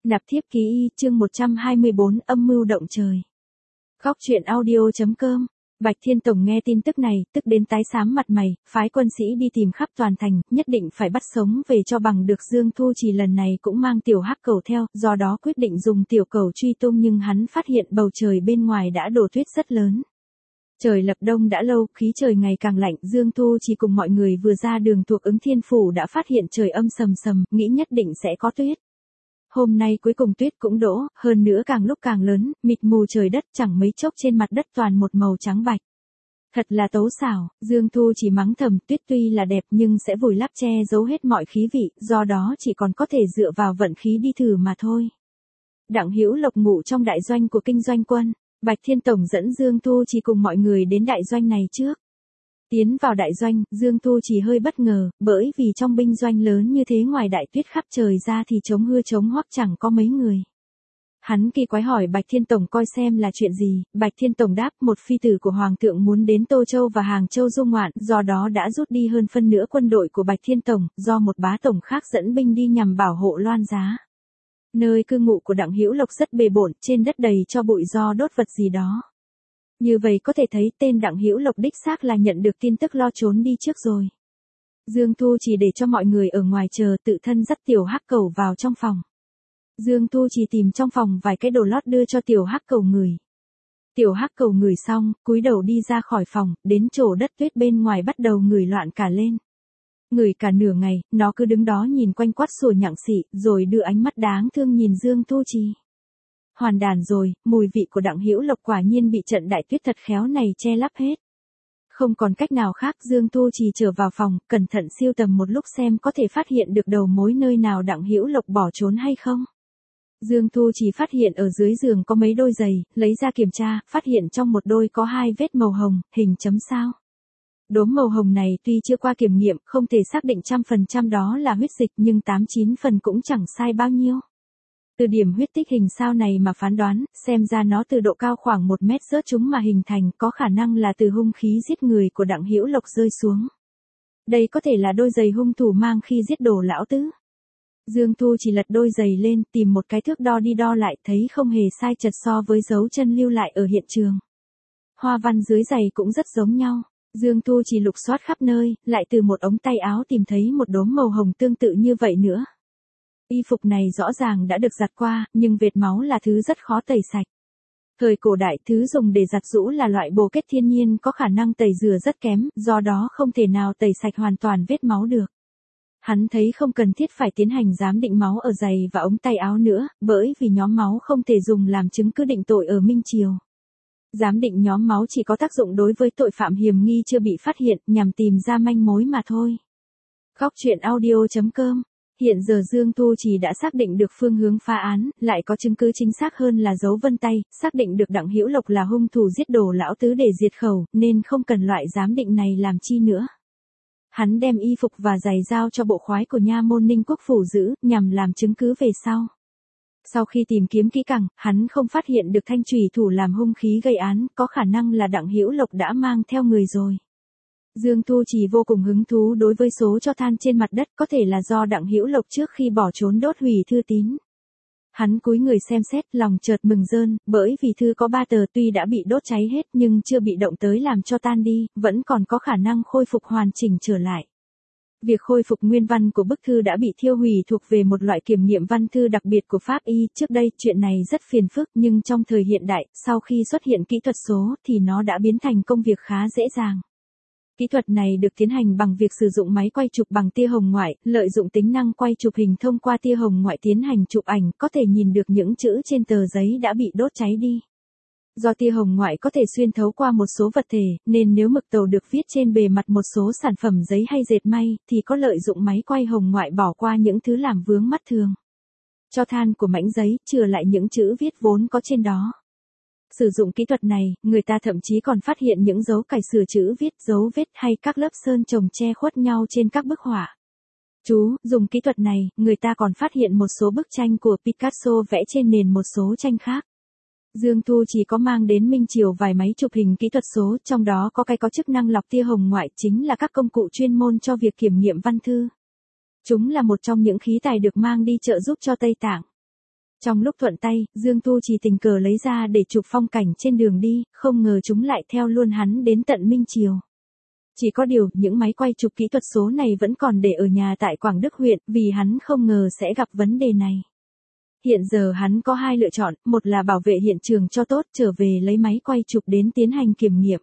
Nạp thiếp ký y, chương 124, âm mưu động trời. Góc truyện audio.com. Bạch Thiên Tổng nghe tin tức này, tức đến tái xám mặt mày, phái quân sĩ đi tìm khắp toàn thành, nhất định phải bắt sống về cho bằng được. Dương Thu Trì lần này cũng mang tiểu hắc cẩu theo, do đó quyết định dùng tiểu cẩu truy tung, nhưng hắn phát hiện bầu trời bên ngoài đã đổ tuyết rất lớn. Trời lập đông đã lâu, khí trời ngày càng lạnh, Dương Thu Trì cùng mọi người vừa ra đường thuộc Ứng Thiên Phủ đã phát hiện trời âm sầm sầm, nghĩ nhất định sẽ có tuyết. Hôm nay cuối cùng tuyết cũng đổ, hơn nữa càng lúc càng lớn, mịt mù trời đất, chẳng mấy chốc trên mặt đất toàn một màu trắng bạch. Thật là tấu xảo, Dương Thu chỉ mắng thầm, tuyết tuy là đẹp nhưng sẽ vùi lấp che giấu hết mọi khí vị, do đó chỉ còn có thể dựa vào vận khí đi thử mà thôi. Đặng Hữu Lộc ngủ trong đại doanh của Kinh Doanh Quân, Bạch Thiên Tổng dẫn Dương Thu chỉ cùng mọi người đến đại doanh này trước. Tiến vào đại doanh, Dương Thu chỉ hơi bất ngờ, bởi vì trong binh doanh lớn như thế ngoài đại tuyết khắp trời ra thì chống hưa chống hoắc chẳng có mấy người. Hắn kỳ quái hỏi Bạch Thiên Tổng coi xem là chuyện gì. Bạch Thiên Tổng đáp, một phi tử của Hoàng thượng muốn đến Tô Châu và Hàng Châu du ngoạn, do đó đã rút đi hơn phân nửa quân đội của Bạch Thiên Tổng, do một bá tổng khác dẫn binh đi nhằm bảo hộ Loan Giá. Nơi cư ngụ của Đặng Hữu Lộc rất bề bộn, trên đất đầy cho bụi do đốt vật gì đó. Như vậy có thể thấy tên Đặng Hữu Lộc đích xác là nhận được tin tức lo trốn đi trước rồi. Dương Thu chỉ để cho mọi người ở ngoài chờ, tự thân dắt tiểu hắc cẩu vào trong phòng. Dương Thu chỉ tìm trong phòng vài cái đồ lót đưa cho tiểu hắc cẩu ngửi. Tiểu hắc cẩu ngửi xong, cúi đầu đi ra khỏi phòng, đến chỗ đất tuyết bên ngoài bắt đầu ngửi loạn cả lên. Ngửi cả nửa ngày, nó cứ đứng đó nhìn quanh quắt sủa nhặng xị, rồi đưa ánh mắt đáng thương nhìn Dương Thu Trì. Hoàn đàn rồi, mùi vị của Đặng Hữu Lộc quả nhiên bị trận đại tuyết thật khéo này che lấp hết. Không còn cách nào khác, Dương Thu Trì trở vào phòng, cẩn thận siêu tầm một lúc xem có thể phát hiện được đầu mối nơi nào Đặng Hữu Lộc bỏ trốn hay không. Dương Thu Trì phát hiện ở dưới giường có mấy đôi giày, lấy ra kiểm tra, phát hiện trong một đôi có 2 vết màu hồng, hình chấm sao. Đốm màu hồng này tuy chưa qua kiểm nghiệm, không thể xác định 100% đó là huyết dịch, nhưng 89 phần cũng chẳng sai bao nhiêu. Từ điểm huyết tích hình sao này mà phán đoán, xem ra nó từ độ cao khoảng 1 mét rớt chúng mà hình thành, có khả năng là từ hung khí giết người của Đặng Hữu Lộc rơi xuống. Đây có thể là đôi giày hung thủ mang khi giết Đồ lão tứ. Dương Thu chỉ lật đôi giày lên, tìm một cái thước đo đi đo lại, thấy không hề sai chật so với dấu chân lưu lại ở hiện trường. Hoa văn dưới giày cũng rất giống nhau. Dương Thu chỉ lục soát khắp nơi, lại từ một ống tay áo tìm thấy một đốm màu hồng tương tự như vậy nữa. Y phục này rõ ràng đã được giặt qua, nhưng vệt máu là thứ rất khó tẩy sạch. Thời cổ đại, thứ dùng để giặt giũ là loại bồ kết thiên nhiên có khả năng tẩy rửa rất kém, do đó không thể nào tẩy sạch hoàn toàn vết máu được. Hắn thấy không cần thiết phải tiến hành giám định máu ở giày và ống tay áo nữa, bởi vì nhóm máu không thể dùng làm chứng cứ định tội ở Minh Triều. Giám định nhóm máu chỉ có tác dụng đối với tội phạm hiểm nghi chưa bị phát hiện, nhằm tìm ra manh mối mà thôi. Góc truyện audio.com. Hiện giờ Dương Thu Trì đã xác định được phương hướng phá án, lại có chứng cứ chính xác hơn là dấu vân tay, xác định được Đặng Hữu Lộc là hung thủ giết Đồ lão tứ để diệt khẩu, nên không cần loại giám định này làm chi nữa. Hắn đem y phục và giày giao cho bộ khoái của nha môn Ninh Quốc phủ giữ, nhằm làm chứng cứ về sau. Sau khi tìm kiếm kỹ càng, hắn không phát hiện được thanh chùy thủ làm hung khí gây án, có khả năng là Đặng Hữu Lộc đã mang theo người rồi. Dương Thu Trì vô cùng hứng thú đối với số tro than trên mặt đất, có thể là do Đặng Hữu Lộc trước khi bỏ trốn đốt hủy thư tín. Hắn cúi người xem xét, lòng chợt mừng rơn, bởi vì thư có 3 tờ tuy đã bị đốt cháy hết nhưng chưa bị động tới làm cho tan đi, vẫn còn có khả năng khôi phục hoàn chỉnh trở lại. Việc khôi phục nguyên văn của bức thư đã bị thiêu hủy thuộc về một loại kiểm nghiệm văn thư đặc biệt của Pháp y, trước đây chuyện này rất phiền phức nhưng trong thời hiện đại, sau khi xuất hiện kỹ thuật số thì nó đã biến thành công việc khá dễ dàng. Kỹ thuật này được tiến hành bằng việc sử dụng máy quay chụp bằng tia hồng ngoại, lợi dụng tính năng quay chụp hình thông qua tia hồng ngoại tiến hành chụp ảnh, có thể nhìn được những chữ trên tờ giấy đã bị đốt cháy đi. Do tia hồng ngoại có thể xuyên thấu qua một số vật thể, nên nếu mực tàu được viết trên bề mặt một số sản phẩm giấy hay dệt may, thì có lợi dụng máy quay hồng ngoại bỏ qua những thứ làm vướng mắt thường. Cho than của mảnh giấy, chừa lại những chữ viết vốn có trên đó. Sử dụng kỹ thuật này, người ta thậm chí còn phát hiện những dấu cài sửa chữ viết, dấu vết hay các lớp sơn chồng che khuất nhau trên các bức họa. Dùng kỹ thuật này, người ta còn phát hiện một số bức tranh của Picasso vẽ trên nền một số tranh khác. Dương Thu chỉ có mang đến Minh Triều vài máy chụp hình kỹ thuật số, trong đó có cái có chức năng lọc tia hồng ngoại, chính là các công cụ chuyên môn cho việc kiểm nghiệm văn thư. Chúng là một trong những khí tài được mang đi trợ giúp cho Tây Tạng. Trong lúc thuận tay, Dương Tu Trì tình cờ lấy ra để chụp phong cảnh trên đường đi, không ngờ chúng lại theo luôn hắn đến tận Minh Triều. Chỉ có điều, những máy quay chụp kỹ thuật số này vẫn còn để ở nhà tại Quảng Đức huyện, vì hắn không ngờ sẽ gặp vấn đề này. Hiện giờ hắn có hai lựa chọn, một là bảo vệ hiện trường cho tốt, trở về lấy máy quay chụp đến tiến hành kiểm nghiệm.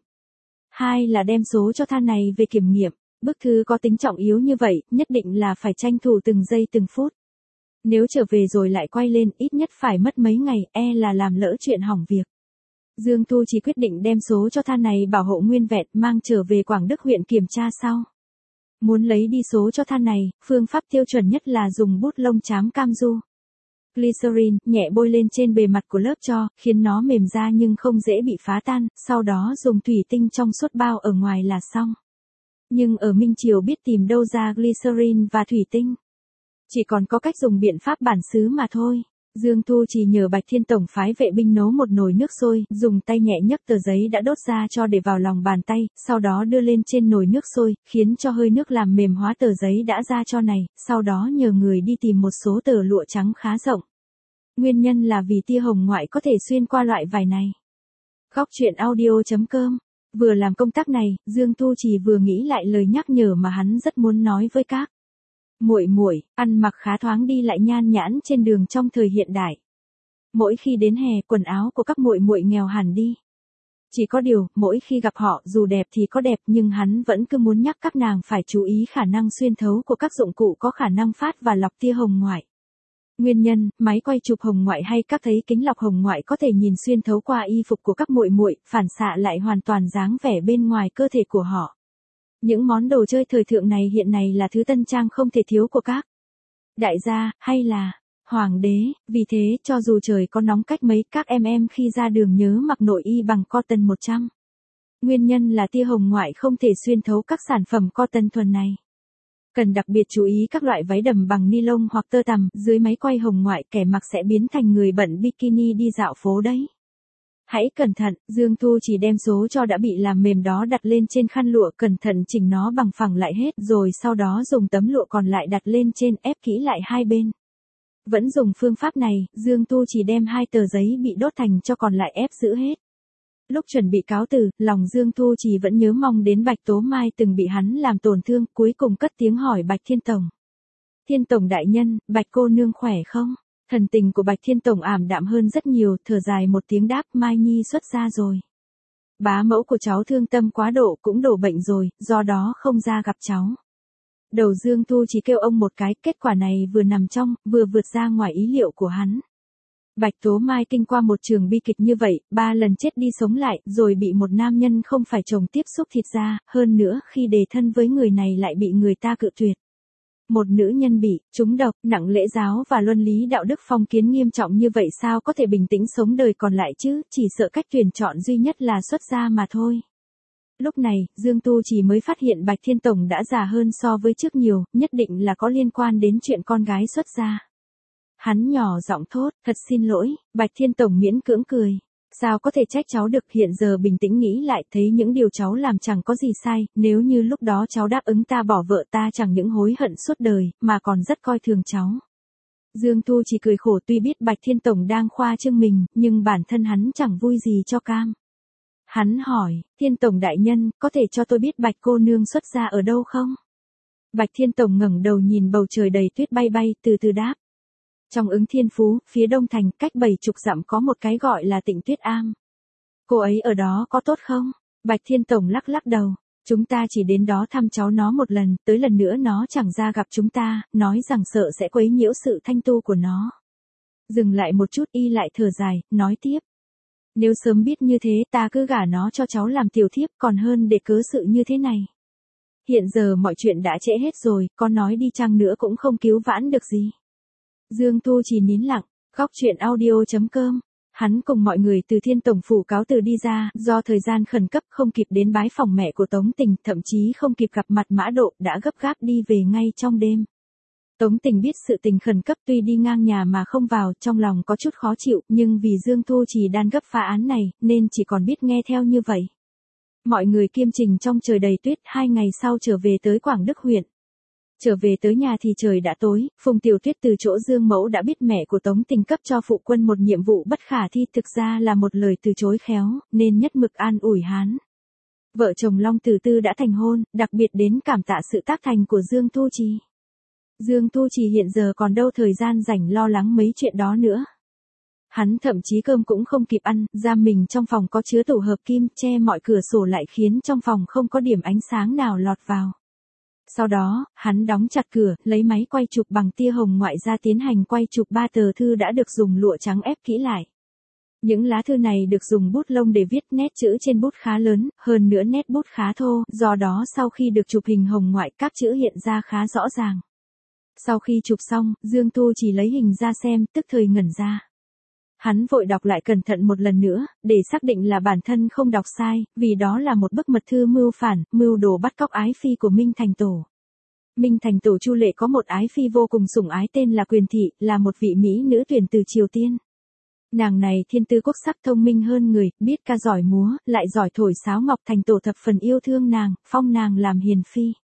Hai là đem số cho than này về kiểm nghiệm. Bức thư có tính trọng yếu như vậy, nhất định là phải tranh thủ từng giây từng phút. Nếu trở về rồi lại quay lên, ít nhất phải mất mấy ngày, là làm lỡ chuyện hỏng việc. Dương Tu chỉ quyết định đem số cho than này bảo hộ nguyên vẹn, mang trở về Quảng Đức huyện kiểm tra sau. Muốn lấy đi số cho than này, phương pháp tiêu chuẩn nhất là dùng bút lông chám cam du. Glycerin, nhẹ bôi lên trên bề mặt của lớp tro, khiến nó mềm ra nhưng không dễ bị phá tan, sau đó dùng thủy tinh trong suốt bao ở ngoài là xong. Nhưng ở Minh Triều biết tìm đâu ra glycerin và thủy tinh. Chỉ còn có cách dùng biện pháp bản xứ mà thôi. Dương Tu chỉ nhờ Bạch Thiên Tổng phái vệ binh nấu một nồi nước sôi, dùng tay nhẹ nhấc tờ giấy đã đốt ra cho để vào lòng bàn tay, sau đó đưa lên trên nồi nước sôi, khiến cho hơi nước làm mềm hóa tờ giấy đã ra cho này, sau đó nhờ người đi tìm một số tờ lụa trắng khá rộng. Nguyên nhân là vì tia hồng ngoại có thể xuyên qua loại vải này. Góc truyện audio.com. Vừa làm công tác này, Dương Tu chỉ vừa nghĩ lại lời nhắc nhở mà hắn rất muốn nói với các muội muội, ăn mặc khá thoáng đi lại nhan nhãn trên đường trong thời hiện đại. Mỗi khi đến hè, quần áo của các muội muội nghèo hẳn đi. Chỉ có điều, mỗi khi gặp họ, dù đẹp thì có đẹp nhưng hắn vẫn cứ muốn nhắc các nàng phải chú ý khả năng xuyên thấu của các dụng cụ có khả năng phát và lọc tia hồng ngoại. Nguyên nhân, máy quay chụp hồng ngoại hay các thấy kính lọc hồng ngoại có thể nhìn xuyên thấu qua y phục của các muội muội, phản xạ lại hoàn toàn dáng vẻ bên ngoài cơ thể của họ. Những món đồ chơi thời thượng này hiện nay là thứ tân trang không thể thiếu của các đại gia, hay là hoàng đế, vì thế, cho dù trời có nóng cách mấy, các em khi ra đường nhớ mặc nội y bằng cotton 100. Nguyên nhân là tia hồng ngoại không thể xuyên thấu các sản phẩm cotton thuần này. Cần đặc biệt chú ý các loại váy đầm bằng ni lông hoặc tơ tằm, dưới máy quay hồng ngoại kẻ mặc sẽ biến thành người bận bikini đi dạo phố đấy. Hãy cẩn thận, Dương Tu chỉ đem số cho đã bị làm mềm đó đặt lên trên khăn lụa, cẩn thận chỉnh nó bằng phẳng lại hết, rồi sau đó dùng tấm lụa còn lại đặt lên trên, ép kỹ lại hai bên. Vẫn dùng phương pháp này, Dương Tu chỉ đem hai tờ giấy bị đốt thành cho còn lại ép giữ hết. Lúc chuẩn bị cáo từ, lòng Dương Tu chỉ vẫn nhớ mong đến Bạch Tố Mai từng bị hắn làm tổn thương, cuối cùng cất tiếng hỏi Bạch Thiên Tổng. Thiên Tổng đại nhân, Bạch cô nương khỏe không? Thần tình của Bạch Thiên Tổng ảm đạm hơn rất nhiều, thở dài một tiếng đáp, Mai Nhi xuất gia rồi. Bá mẫu của cháu thương tâm quá độ cũng đổ bệnh rồi, do đó không ra gặp cháu. Đầu Dương Tu chỉ kêu ông một cái, kết quả này vừa nằm trong, vừa vượt ra ngoài ý liệu của hắn. Bạch Tố Mai kinh qua một trường bi kịch như vậy, 3 lần chết đi sống lại, rồi bị một nam nhân không phải chồng tiếp xúc thịt ra, hơn nữa khi đề thân với người này lại bị người ta cự tuyệt. Một nữ nhân bị trúng độc, nặng lễ giáo và luân lý đạo đức phong kiến nghiêm trọng như vậy sao có thể bình tĩnh sống đời còn lại chứ, chỉ sợ cách tuyển chọn duy nhất là xuất gia mà thôi. Lúc này, Dương Tu chỉ mới phát hiện Bạch Thiên Tổng đã già hơn so với trước nhiều, nhất định là có liên quan đến chuyện con gái xuất gia. Hắn nhỏ giọng thốt, thật xin lỗi, Bạch Thiên Tổng miễn cưỡng cười. Sao có thể trách cháu được, hiện giờ bình tĩnh nghĩ lại thấy những điều cháu làm chẳng có gì sai, nếu như lúc đó cháu đáp ứng ta bỏ vợ ta chẳng những hối hận suốt đời, mà còn rất coi thường cháu. Dương Tu chỉ cười khổ, tuy biết Bạch Thiên Tổng đang khoa trương mình, nhưng bản thân hắn chẳng vui gì cho cam. Hắn hỏi, Thiên Tổng đại nhân, có thể cho tôi biết Bạch cô nương xuất gia ở đâu không? Bạch Thiên Tổng ngẩng đầu nhìn bầu trời đầy tuyết bay bay, từ từ đáp. Trong Ứng Thiên Phú, phía đông thành, cách 70 dặm có một cái gọi là Tịnh Tuyết Am. Cô ấy ở đó có tốt không? Bạch Thiên Tổng lắc lắc đầu. Chúng ta chỉ đến đó thăm cháu nó một lần, tới lần nữa nó chẳng ra gặp chúng ta, nói rằng sợ sẽ quấy nhiễu sự thanh tu của nó. Dừng lại một chút, y lại thở dài, nói tiếp. Nếu sớm biết như thế ta cứ gả nó cho cháu làm tiểu thiếp còn hơn để cớ sự như thế này. Hiện giờ mọi chuyện đã trễ hết rồi, có nói đi chăng nữa cũng không cứu vãn được gì. Dương Tu chỉ nín lặng, góc truyện audio.com. Hắn cùng mọi người từ Thiên Tổng phủ cáo từ đi ra, do thời gian khẩn cấp không kịp đến bái phòng mẹ của Tống Tình, thậm chí không kịp gặp mặt Mã Độ, đã gấp gáp đi về ngay trong đêm. Tống Tình biết sự tình khẩn cấp tuy đi ngang nhà mà không vào, trong lòng có chút khó chịu, nhưng vì Dương Tu chỉ đang gấp phá án này, nên chỉ còn biết nghe theo như vậy. Mọi người kiêm trình trong trời đầy tuyết, 2 ngày sau trở về tới Quảng Đức huyện. Trở về tới nhà thì trời đã tối, Phùng Tiểu Tuyết từ chỗ Dương Mẫu đã biết mẹ của Tống Tình cấp cho phụ quân một nhiệm vụ bất khả thi, thực ra là một lời từ chối khéo, nên nhất mực an ủi hắn. Vợ chồng Long Tử Tư đã thành hôn, đặc biệt đến cảm tạ sự tác thành của Dương Thu Trì. Dương Thu Trì hiện giờ còn đâu thời gian rảnh lo lắng mấy chuyện đó nữa. Hắn thậm chí cơm cũng không kịp ăn, giam mình trong phòng có chứa tủ hợp kim, che mọi cửa sổ lại khiến trong phòng không có điểm ánh sáng nào lọt vào. Sau đó, hắn đóng chặt cửa, lấy máy quay chụp bằng tia hồng ngoại ra tiến hành quay chụp 3 tờ thư đã được dùng lụa trắng ép kỹ lại. Những lá thư này được dùng bút lông để viết, nét chữ trên bút khá lớn, hơn nữa nét bút khá thô, do đó sau khi được chụp hình hồng ngoại các chữ hiện ra khá rõ ràng. Sau khi chụp xong, Dương Thu chỉ lấy hình ra xem, tức thời ngẩn ra. Hắn vội đọc lại cẩn thận một lần nữa, để xác định là bản thân không đọc sai, vì đó là một bức mật thư mưu phản, mưu đồ bắt cóc ái phi của Minh Thành Tổ. Minh Thành Tổ Chu Lệ có một ái phi vô cùng sủng ái tên là Quyền Thị, là một vị mỹ nữ tuyển từ Triều Tiên. Nàng này thiên tư quốc sắc, thông minh hơn người, biết ca giỏi múa, lại giỏi thổi sáo ngọc. Thành Tổ thập phần yêu thương nàng, phong nàng làm hiền phi.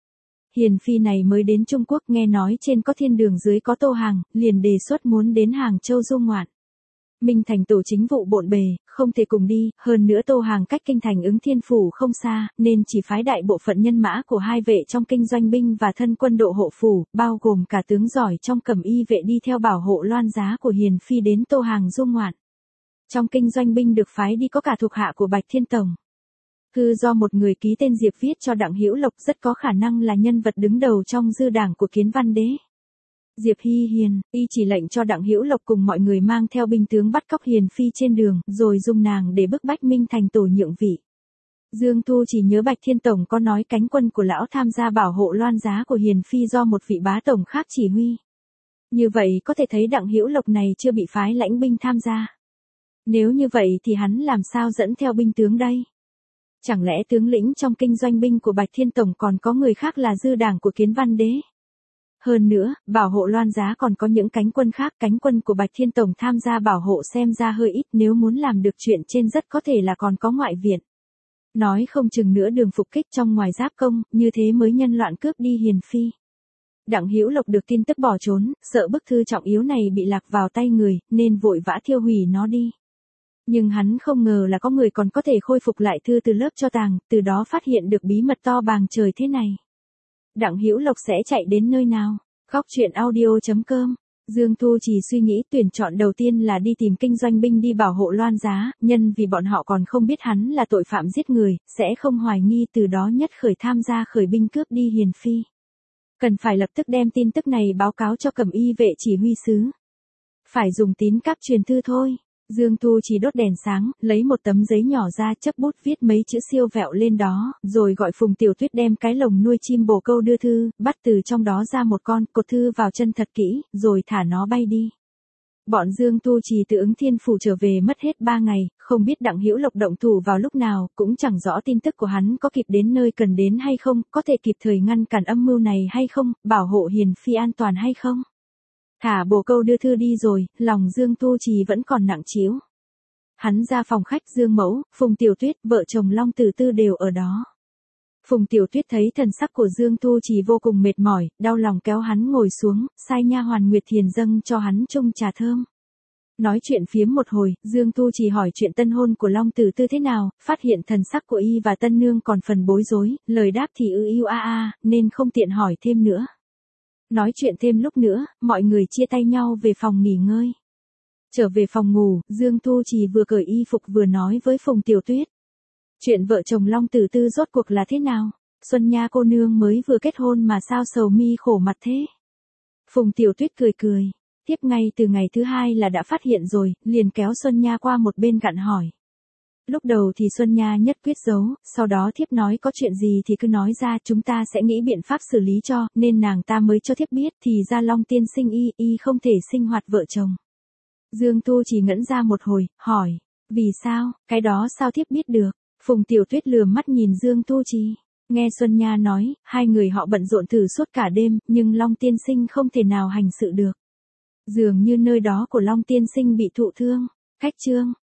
Hiền phi này mới đến Trung Quốc, nghe nói trên có thiên đường dưới có Tô Hàng, liền đề xuất muốn đến Hàng Châu du ngoạn. Minh Thành Tổ chính vụ bộn bề, không thể cùng đi, hơn nữa Tô Hàng cách kinh thành Ứng Thiên Phủ không xa, nên chỉ phái đại bộ phận nhân mã của hai vệ trong kinh doanh binh và thân quân độ hộ phủ, bao gồm cả tướng giỏi trong cẩm y vệ đi theo bảo hộ loan giá của Hiền phi đến Tô Hàng du ngoạn. Trong kinh doanh binh được phái đi có cả thuộc hạ của Bạch Thiên Tổng. Thư do một người ký tên Diệp viết cho Đặng Hữu Lộc, rất có khả năng là nhân vật đứng đầu trong dư đảng của Kiến Văn Đế. Diệp Hy Hiền, y chỉ lệnh cho Đặng Hữu Lộc cùng mọi người mang theo binh tướng bắt cóc Hiền phi trên đường, rồi dùng nàng để bức bách Minh Thành Tổ nhượng vị. Dương Thu chỉ nhớ Bạch Thiên Tổng có nói cánh quân của lão tham gia bảo hộ loan giá của Hiền phi do một vị bá tổng khác chỉ huy. Như vậy có thể thấy Đặng Hữu Lộc này chưa bị phái lãnh binh tham gia. Nếu như vậy thì hắn làm sao dẫn theo binh tướng đây? Chẳng lẽ tướng lĩnh trong kinh doanh binh của Bạch Thiên Tổng còn có người khác là dư đảng của Kiến Văn Đế? Hơn nữa, bảo hộ loan giá còn có những cánh quân khác, cánh quân của Bạch Thiên Tổng tham gia bảo hộ xem ra hơi ít, nếu muốn làm được chuyện trên rất có thể là còn có ngoại viện. Nói không chừng nữa đường phục kích trong ngoài giáp công, như thế mới nhân loạn cướp đi Hiền phi. Đặng Hữu Lộc được tin tức bỏ trốn, sợ bức thư trọng yếu này bị lạc vào tay người, nên vội vã thiêu hủy nó đi. Nhưng hắn không ngờ là có người còn có thể khôi phục lại thư từ lớp cho tàng, từ đó phát hiện được bí mật to bằng trời thế này. Đặng Hữu Lộc sẽ chạy đến nơi nào? Khóc chuyện audio.com. Dương Thu chỉ suy nghĩ tuyển chọn đầu tiên là đi tìm kinh doanh binh đi bảo hộ loan giá, nhân vì bọn họ còn không biết hắn là tội phạm giết người, sẽ không hoài nghi, từ đó nhất khởi tham gia khởi binh cướp đi Hiền phi. Cần phải lập tức đem tin tức này báo cáo cho cẩm y vệ chỉ huy sứ. Phải dùng tín cáp truyền thư thôi. Dương Thu chỉ đốt đèn sáng, lấy một tấm giấy nhỏ ra, chấp bút viết mấy chữ siêu vẹo lên đó, rồi gọi Phùng Tiểu Tuyết đem cái lồng nuôi chim bồ câu đưa thư, bắt từ trong đó ra một con, cột thư vào chân thật kỹ, rồi thả nó bay đi. Bọn Dương Tu Trì từ Ứng Thiên Phủ trở về mất hết 3 ngày, không biết Đặng Hữu Lộc động thủ vào lúc nào, cũng chẳng rõ tin tức của hắn có kịp đến nơi cần đến hay không, có thể kịp thời ngăn cản âm mưu này hay không, bảo hộ Hiền phi an toàn hay không. Thả bồ câu đưa thư đi rồi, lòng Dương Tu Trì vẫn còn nặng trĩu. Hắn ra phòng khách, Dương Mẫu, Phùng Tiểu Tuyết, vợ chồng Long Tử Tư đều ở đó. Phùng Tiểu Tuyết thấy thần sắc của Dương Tu Trì vô cùng mệt mỏi, đau lòng kéo hắn ngồi xuống, sai nha hoàn Nguyệt Thiền dâng cho hắn chung trà thơm. Nói chuyện phiếm một hồi, Dương Tu Trì hỏi chuyện tân hôn của Long Tử Tư thế nào, phát hiện thần sắc của y và tân nương còn phần bối rối, lời đáp thì nên không tiện hỏi thêm nữa. Nói chuyện thêm lúc nữa, mọi người chia tay nhau về phòng nghỉ ngơi. Trở về phòng ngủ, Dương Tu Trì vừa cởi y phục vừa nói với Phùng Tiểu Tuyết. Chuyện vợ chồng Long Tử Tư rốt cuộc là thế nào? Xuân Nha cô nương mới vừa kết hôn mà sao sầu mi khổ mặt thế? Phùng Tiểu Tuyết cười cười. Tiếp ngay từ ngày thứ 2 là đã phát hiện rồi, liền kéo Xuân Nha qua một bên gặn hỏi. Lúc đầu thì Xuân Nha nhất quyết giấu, sau đó thiếp nói có chuyện gì thì cứ nói ra, chúng ta sẽ nghĩ biện pháp xử lý cho, nên nàng ta mới cho thiếp biết, thì ra Long tiên sinh y không thể sinh hoạt vợ chồng. Dương Tu chỉ ngẩn ra một hồi, hỏi, vì sao, cái đó sao thiếp biết được? Phùng Tiểu Tuyết lườm mắt nhìn Dương Tu Trì. Nghe Xuân Nha nói, hai người họ bận rộn thử suốt cả đêm, nhưng Long tiên sinh không thể nào hành sự được. Dường như nơi đó của Long tiên sinh bị thụ thương. Khách trương,